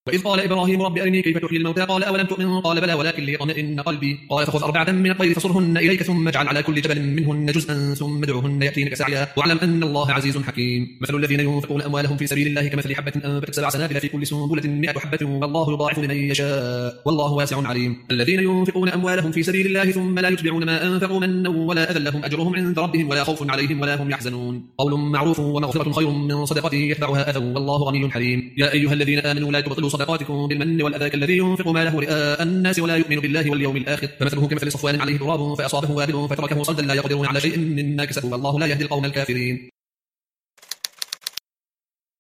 وإذ قال إبراهيم رب أرني كيف تحيي الموتى قال أولم تؤمن قال بلى ولكن ليطمئن قلبي قال فخذ 4 من الطير فصرهن إليك ثم اجعل على كل جبل منهن جزءا ثم ادعهن يأتينك سعيا واعلم أن الله عزيز حكيم مثل الذين ينفقون أموالهم في سبيل الله كمثل حبة أنبتت 7 سنابل في كل سنبلة 100 حبة والله يضاعف لمن يشاء والله واسع عليم الذين ينفقون أموالهم في سبيل الله ثم لا يتبعون ما أنفقوا منا ولا أذى لهم أجرهم عند ربهم ولا خوف عليهم ولا هم يحزنون قول معروف ومغفرة خير من صدقة يتبعها أذى والله غني حليم يا أيها الذين آمنوا لا تبطلوا صدقاتكم بالمن والأذى كالذي ينفق ماله رئاء الناس ولا يؤمن بالله واليوم الآخر فمثله كمثل صفوان عليه تراب فأصابه وابل فتركه صلدا لا يقدرون على شيء مما كسبوا والله لا يهدي القوم الكافرين